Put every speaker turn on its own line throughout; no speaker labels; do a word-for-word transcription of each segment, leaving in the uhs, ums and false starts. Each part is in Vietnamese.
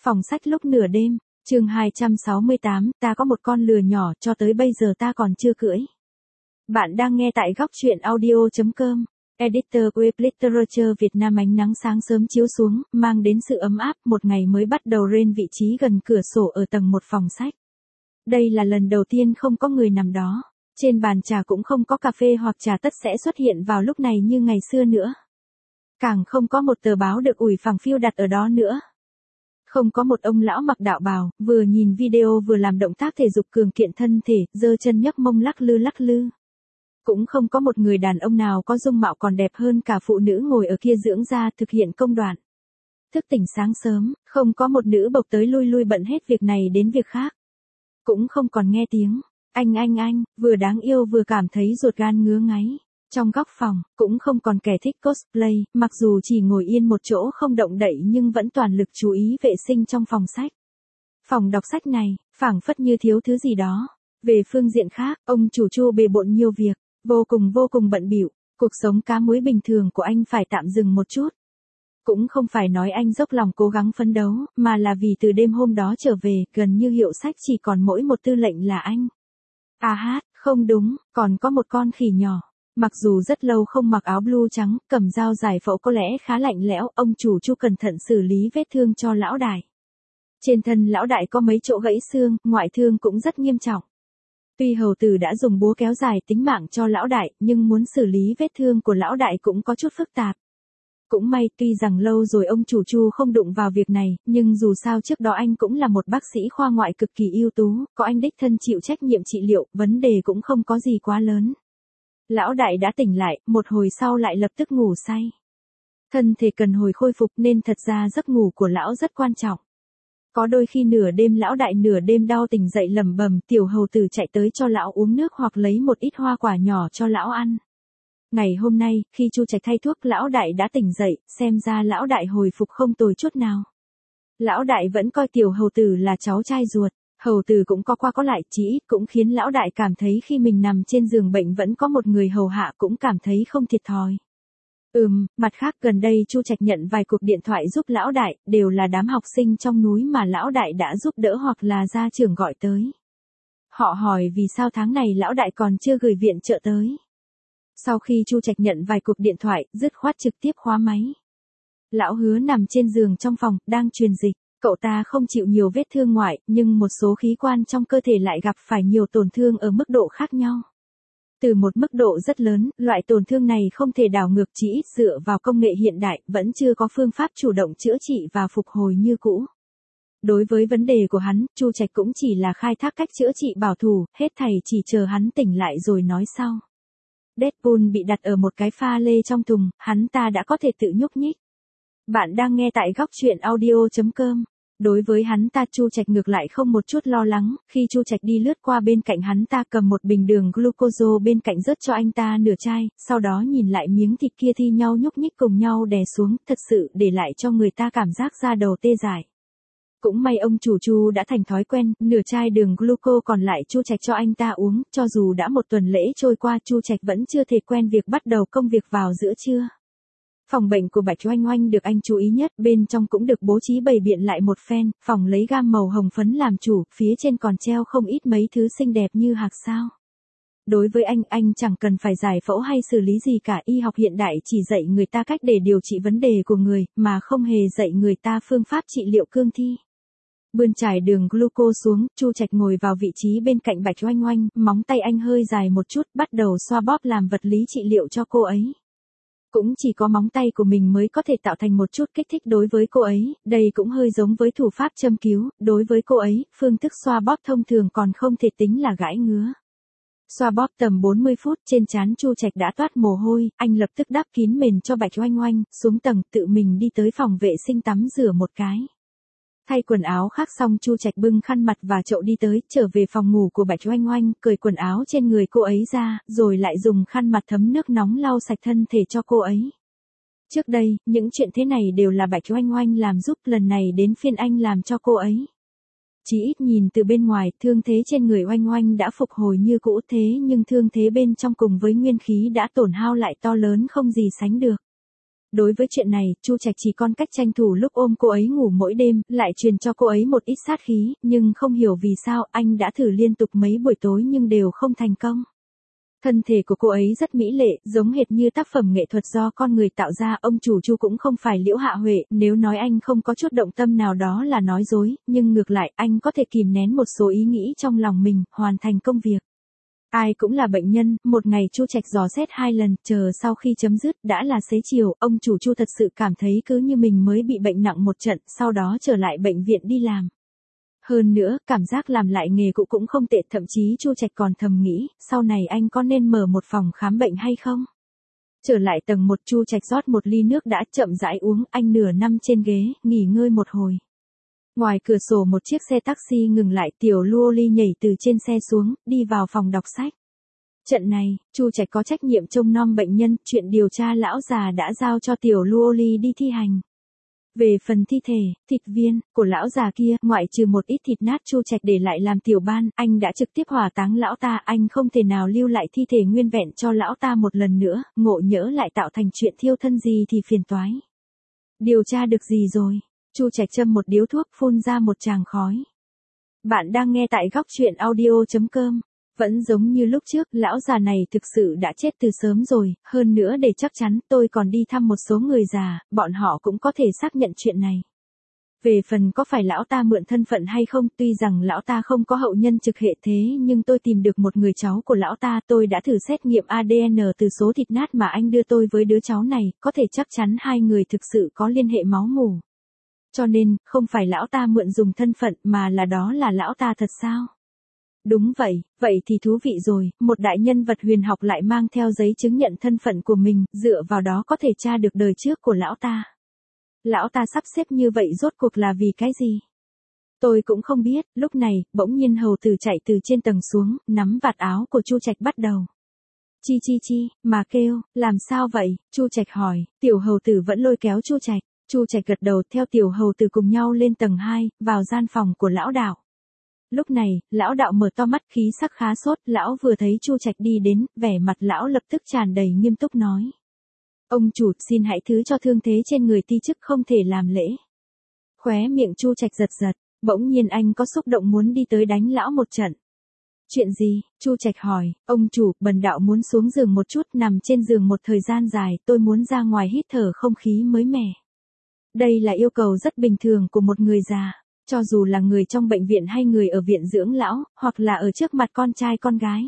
Phòng sách lúc nửa đêm, chương hai trăm sáu mươi tám, ta có một con lừa nhỏ cho tới bây giờ ta còn chưa cưỡi. Bạn đang nghe tại góc truyện audio chấm com. Editor Web Literature Việt Nam. Ánh nắng sáng sớm chiếu xuống, mang đến sự ấm áp. Một ngày mới bắt đầu trên vị trí gần cửa sổ ở tầng một phòng sách. Đây là lần đầu tiên không có người nằm đó. Trên bàn trà cũng không có cà phê hoặc trà tất sẽ xuất hiện vào lúc này như ngày xưa nữa. Càng không có một tờ báo được ủi phẳng phiu đặt ở đó nữa. Không có một ông lão mặc đạo bào, vừa nhìn video vừa làm động tác thể dục cường kiện thân thể, giơ chân nhấc mông lắc lư lắc lư. Cũng không có một người đàn ông nào có dung mạo còn đẹp hơn cả phụ nữ ngồi ở kia dưỡng da thực hiện công đoạn. Thức tỉnh sáng sớm, không có một nữ bộc tới lui lui bận hết việc này đến việc khác. Cũng không còn nghe tiếng, anh anh anh, vừa đáng yêu vừa cảm thấy ruột gan ngứa ngáy. Trong góc phòng, cũng không còn kẻ thích cosplay, mặc dù chỉ ngồi yên một chỗ không động đậy nhưng vẫn toàn lực chú ý vệ sinh trong phòng sách. Phòng đọc sách này, phảng phất như thiếu thứ gì đó. Về phương diện khác, ông chủ Chu bề bộn nhiều việc, vô cùng vô cùng bận bịu. Cuộc sống cá muối bình thường của anh phải tạm dừng một chút. Cũng không phải nói anh dốc lòng cố gắng phấn đấu, mà là vì từ đêm hôm đó trở về, gần như hiệu sách chỉ còn mỗi một tư lệnh là anh. À hát, không đúng, còn có một con khỉ nhỏ. Mặc dù rất lâu không mặc áo blue trắng, cầm dao giải phẫu có lẽ khá lạnh lẽo, ông chủ Chu cẩn thận xử lý vết thương cho lão đại. Trên thân lão đại có mấy chỗ gãy xương, ngoại thương cũng rất nghiêm trọng. Tuy hầu tử đã dùng búa kéo dài tính mạng cho lão đại, nhưng muốn xử lý vết thương của lão đại cũng có chút phức tạp. Cũng may, tuy rằng lâu rồi ông chủ Chu không đụng vào việc này, nhưng dù sao trước đó anh cũng là một bác sĩ khoa ngoại cực kỳ ưu tú, có anh đích thân chịu trách nhiệm trị liệu, vấn đề cũng không có gì quá lớn. Lão đại đã tỉnh lại, một hồi sau lại lập tức ngủ say. Thân thể cần hồi khôi phục nên thật ra giấc ngủ của lão rất quan trọng. Có đôi khi nửa đêm lão đại nửa đêm đau tỉnh dậy lẩm bẩm, tiểu hầu tử chạy tới cho lão uống nước hoặc lấy một ít hoa quả nhỏ cho lão ăn. Ngày hôm nay, khi Chu Trạch thay thuốc lão đại đã tỉnh dậy, xem ra lão đại hồi phục không tồi chút nào. Lão đại vẫn coi tiểu hầu tử là cháu trai ruột. Hầu tử cũng có qua có lại, chỉ ít cũng khiến lão đại cảm thấy khi mình nằm trên giường bệnh vẫn có một người hầu hạ cũng cảm thấy không thiệt thòi. Ừm, mặt khác gần đây Chu Trạch nhận vài cuộc điện thoại giúp lão đại, đều là đám học sinh trong núi mà lão đại đã giúp đỡ hoặc là gia trưởng gọi tới. Họ hỏi vì sao tháng này lão đại còn chưa gửi viện trợ tới. Sau khi Chu Trạch nhận vài cuộc điện thoại, dứt khoát trực tiếp khóa máy. Lão Hứa nằm trên giường trong phòng, đang truyền dịch. Cậu ta không chịu nhiều vết thương ngoại, nhưng một số khí quan trong cơ thể lại gặp phải nhiều tổn thương ở mức độ khác nhau. Từ một mức độ rất lớn, loại tổn thương này không thể đảo ngược, chỉ ít dựa vào công nghệ hiện đại, vẫn chưa có phương pháp chủ động chữa trị và phục hồi như cũ. Đối với vấn đề của hắn, Chu Trạch cũng chỉ là khai thác cách chữa trị bảo thủ, hết thảy chỉ chờ hắn tỉnh lại rồi nói sau. Deadpool bị đặt ở một cái pha lê trong thùng, hắn ta đã có thể tự nhúc nhích. Bạn đang nghe tại góc truyện audio chấm com. Đối với hắn ta Chu Trạch ngược lại không một chút lo lắng, khi Chu Trạch đi lướt qua bên cạnh hắn ta cầm một bình đường glucose bên cạnh rớt cho anh ta nửa chai, sau đó nhìn lại miếng thịt kia thi nhau nhúc nhích cùng nhau đè xuống, thật sự để lại cho người ta cảm giác da đầu tê dại. Cũng may ông chủ Chu đã thành thói quen, nửa chai đường glucose còn lại Chu Trạch cho anh ta uống, cho dù đã một tuần lễ trôi qua Chu Trạch vẫn chưa thể quen việc bắt đầu công việc vào giữa trưa. Phòng bệnh của Bạch Oanh Oanh được anh chú ý nhất, bên trong cũng được bố trí bày biện lại một phen, phòng lấy gam màu hồng phấn làm chủ, phía trên còn treo không ít mấy thứ xinh đẹp như hạc sao. Đối với anh, anh chẳng cần phải giải phẫu hay xử lý gì cả, y học hiện đại chỉ dạy người ta cách để điều trị vấn đề của người, mà không hề dạy người ta phương pháp trị liệu cương thi. Bươn trải đường glucose xuống, Chu Trạch ngồi vào vị trí bên cạnh Bạch Oanh Oanh, móng tay anh hơi dài một chút, bắt đầu xoa bóp làm vật lý trị liệu cho cô ấy. Cũng chỉ có móng tay của mình mới có thể tạo thành một chút kích thích đối với cô ấy, đây cũng hơi giống với thủ pháp châm cứu, đối với cô ấy, phương thức xoa bóp thông thường còn không thể tính là gãi ngứa. Xoa bóp tầm bốn mươi phút, trên trán Chu Trạch đã toát mồ hôi, anh lập tức đắp kín mền cho Bạch Oanh Oanh, xuống tầng tự mình đi tới phòng vệ sinh tắm rửa một cái. Thay quần áo khác xong Chu Trạch bưng khăn mặt và chậu đi tới, trở về phòng ngủ của Bạch Oanh Oanh, cởi quần áo trên người cô ấy ra, rồi lại dùng khăn mặt thấm nước nóng lau sạch thân thể cho cô ấy. Trước đây, những chuyện thế này đều là Bạch Oanh Oanh làm giúp, lần này đến phiên anh làm cho cô ấy. Chỉ ít nhìn từ bên ngoài, thương thế trên người Oanh Oanh đã phục hồi như cũ, thế nhưng thương thế bên trong cùng với nguyên khí đã tổn hao lại to lớn không gì sánh được. Đối với chuyện này, Chu Trạch chỉ còn cách tranh thủ lúc ôm cô ấy ngủ mỗi đêm, lại truyền cho cô ấy một ít sát khí, nhưng không hiểu vì sao anh đã thử liên tục mấy buổi tối nhưng đều không thành công. Thân thể của cô ấy rất mỹ lệ, giống hệt như tác phẩm nghệ thuật do con người tạo ra. Ông chủ Chu cũng không phải Liễu Hạ Huệ, nếu nói anh không có chút động tâm nào đó là nói dối, nhưng ngược lại anh có thể kìm nén một số ý nghĩ trong lòng mình, hoàn thành công việc. Ai cũng là bệnh nhân, một ngày Chu Trạch dò xét hai lần, chờ sau khi chấm dứt, đã là xế chiều, ông chủ Chu thật sự cảm thấy cứ như mình mới bị bệnh nặng một trận, sau đó trở lại bệnh viện đi làm. Hơn nữa, cảm giác làm lại nghề cũ cũng không tệ, thậm chí Chu Trạch còn thầm nghĩ, sau này anh có nên mở một phòng khám bệnh hay không? Trở lại tầng một, Chu Trạch rót một ly nước đã chậm rãi uống, anh nửa nằm trên ghế, nghỉ ngơi một hồi. Ngoài cửa sổ một chiếc xe taxi ngừng lại, Tiểu Luo Ly nhảy từ trên xe xuống, đi vào phòng đọc sách. Trận này, Chu Trạch có trách nhiệm trông nom bệnh nhân, chuyện điều tra lão già đã giao cho Tiểu Luo Ly đi thi hành. Về phần thi thể, thịt viên, của lão già kia, ngoại trừ một ít thịt nát Chu Trạch để lại làm tiểu ban, anh đã trực tiếp hỏa táng lão ta, anh không thể nào lưu lại thi thể nguyên vẹn cho lão ta một lần nữa, ngộ nhỡ lại tạo thành chuyện thiêu thân gì thì phiền toái. Điều tra được gì rồi? Chu Trạch châm một điếu thuốc, phun ra một tràng khói. Bạn đang nghe tại góc truyện audio chấm com. Vẫn giống như lúc trước, lão già này thực sự đã chết từ sớm rồi, hơn nữa để chắc chắn, tôi còn đi thăm một số người già, bọn họ cũng có thể xác nhận chuyện này. Về phần có phải lão ta mượn thân phận hay không, tuy rằng lão ta không có hậu nhân trực hệ thế nhưng tôi tìm được một người cháu của lão ta, tôi đã thử xét nghiệm a đê en từ số thịt nát mà anh đưa tôi với đứa cháu này, có thể chắc chắn hai người thực sự có liên hệ máu mủ. Cho nên, không phải lão ta mượn dùng thân phận mà là đó là lão ta thật sao? Đúng vậy, vậy thì thú vị rồi, một đại nhân vật huyền học lại mang theo giấy chứng nhận thân phận của mình, dựa vào đó có thể tra được đời trước của lão ta. Lão ta sắp xếp như vậy rốt cuộc là vì cái gì? Tôi cũng không biết, lúc này, bỗng nhiên hầu tử chạy từ trên tầng xuống, nắm vạt áo của Chu Trạch bắt đầu. Chi chi chi, mà kêu, làm sao vậy? Chu Trạch hỏi, tiểu hầu tử vẫn lôi kéo Chu Trạch. Chu Trạch gật đầu, theo tiểu hầu tử cùng nhau lên tầng hai, vào gian phòng của lão đạo. Lúc này, lão đạo mở to mắt, khí sắc khá sốt, lão vừa thấy Chu Trạch đi đến, vẻ mặt lão lập tức tràn đầy nghiêm túc nói. Ông chủ, xin hãy thứ cho thương thế trên người ti chức không thể làm lễ. Khóe miệng Chu Trạch giật giật, bỗng nhiên anh có xúc động muốn đi tới đánh lão một trận. Chuyện gì? Chu Trạch hỏi, ông chủ, bần đạo muốn xuống giường một chút, nằm trên giường một thời gian dài, tôi muốn ra ngoài hít thở không khí mới mẻ. Đây là yêu cầu rất bình thường của một người già. Cho dù là người trong bệnh viện hay người ở viện dưỡng lão, hoặc là ở trước mặt con trai con gái.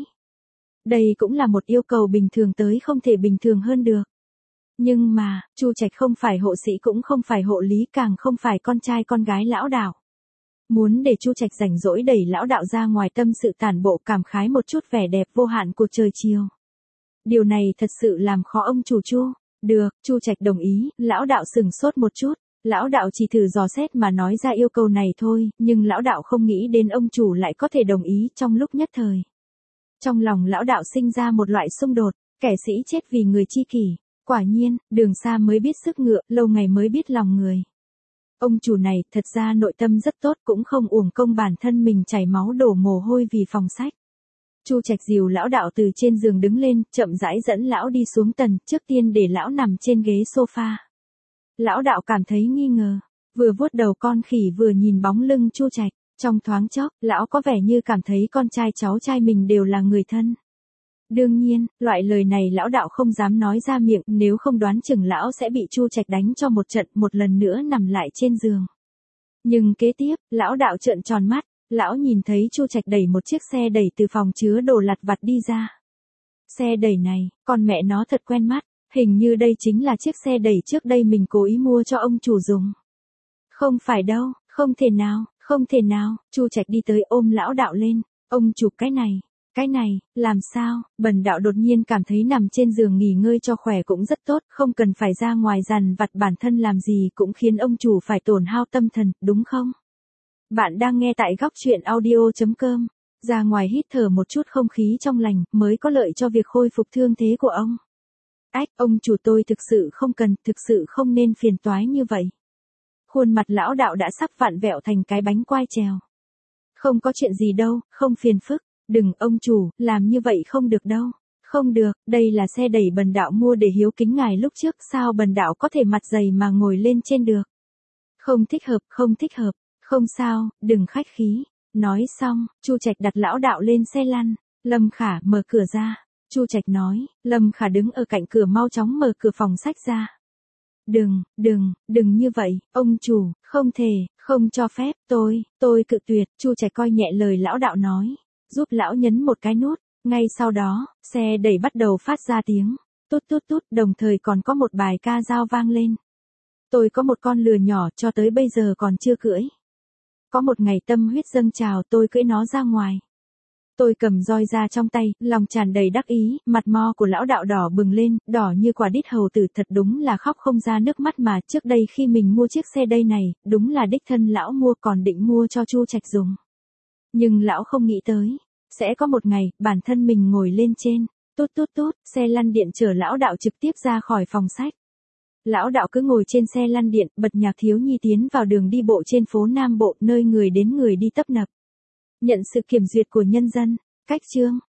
Đây cũng là một yêu cầu bình thường tới không thể bình thường hơn được. Nhưng mà, Chu Trạch không phải hộ sĩ cũng không phải hộ lý, càng không phải con trai con gái lão đạo. Muốn để Chu Trạch rảnh rỗi đẩy lão đạo ra ngoài tâm sự tản bộ, cảm khái một chút vẻ đẹp vô hạn của trời chiều. Điều này thật sự làm khó ông chủ Chu. Được, Chu Trạch đồng ý, lão đạo sừng sốt một chút. Lão đạo chỉ thử dò xét mà nói ra yêu cầu này thôi, nhưng lão đạo không nghĩ đến ông chủ lại có thể đồng ý trong lúc nhất thời. Trong lòng lão đạo sinh ra một loại xung đột, kẻ sĩ chết vì người chi kỷ. Quả nhiên, đường xa mới biết sức ngựa, lâu ngày mới biết lòng người. Ông chủ này thật ra nội tâm rất tốt, cũng không uổng công bản thân mình chảy máu đổ mồ hôi vì phòng sách. Chu Trạch dìu lão đạo từ trên giường đứng lên, chậm rãi dẫn lão đi xuống tầng, trước tiên để lão nằm trên ghế sofa. Lão đạo cảm thấy nghi ngờ, vừa vuốt đầu con khỉ vừa nhìn bóng lưng Chu Trạch, trong thoáng chốc, lão có vẻ như cảm thấy con trai cháu trai mình đều là người thân. Đương nhiên, loại lời này lão đạo không dám nói ra miệng, nếu không đoán chừng lão sẽ bị Chu Trạch đánh cho một trận, một lần nữa nằm lại trên giường. Nhưng kế tiếp, lão đạo trợn tròn mắt, lão nhìn thấy Chu Trạch đẩy một chiếc xe đẩy từ phòng chứa đồ lặt vặt đi ra. Xe đẩy này, con mẹ nó thật quen mắt. Hình như đây chính là chiếc xe đẩy trước đây mình cố ý mua cho ông chủ dùng. Không phải đâu, không thể nào, không thể nào, Chu Trạch đi tới ôm lão đạo lên, ông chủ cái này, cái này, làm sao, bần đạo đột nhiên cảm thấy nằm trên giường nghỉ ngơi cho khỏe cũng rất tốt, không cần phải ra ngoài dằn vặt bản thân làm gì cũng khiến ông chủ phải tổn hao tâm thần, đúng không? Bạn đang nghe tại góc truyện audio chấm com, ra ngoài hít thở một chút không khí trong lành, mới có lợi cho việc khôi phục thương thế của ông. Ách, ông chủ tôi thực sự không cần, thực sự không nên phiền toái như vậy. Khuôn mặt lão đạo đã sắp vặn vẹo thành cái bánh quai trèo. Không có chuyện gì đâu, không phiền phức, đừng, ông chủ, làm như vậy không được đâu. Không được, đây là xe đẩy bần đạo mua để hiếu kính ngài lúc trước, sao bần đạo có thể mặt dày mà ngồi lên trên được. Không thích hợp, không thích hợp, không sao, đừng khách khí. Nói xong, Chu Trạch đặt lão đạo lên xe lăn. Lâm Khả mở cửa ra. Chu Trạch nói, Lâm Khả đứng ở cạnh cửa mau chóng mở cửa phòng sách ra. Đừng, đừng, đừng như vậy, ông chủ, không thể, không cho phép, tôi, tôi cự tuyệt. Chu Trạch coi nhẹ lời lão đạo nói, giúp lão nhấn một cái nút. Ngay sau đó, xe đẩy bắt đầu phát ra tiếng tút tút tút, đồng thời còn có một bài ca dao vang lên. Tôi có một con lừa nhỏ cho tới bây giờ còn chưa cưỡi. Có một ngày tâm huyết dâng trào tôi cưỡi nó ra ngoài. Tôi cầm roi ra trong tay, lòng tràn đầy đắc ý, mặt mo của lão đạo đỏ bừng lên, đỏ như quả đít hầu tử, thật đúng là khóc không ra nước mắt mà. Trước đây khi mình mua chiếc xe đây này, đúng là đích thân lão mua, còn định mua cho Chu Trạch dùng. Nhưng lão không nghĩ tới, sẽ có một ngày, bản thân mình ngồi lên trên, tút tút tút, xe lăn điện chở lão đạo trực tiếp ra khỏi phòng sách. Lão đạo cứ ngồi trên xe lăn điện, bật nhạc thiếu nhi tiến vào đường đi bộ trên phố Nam Bộ, nơi người đến người đi tấp nập. Nhận sự kiểm duyệt của nhân dân. Cách chương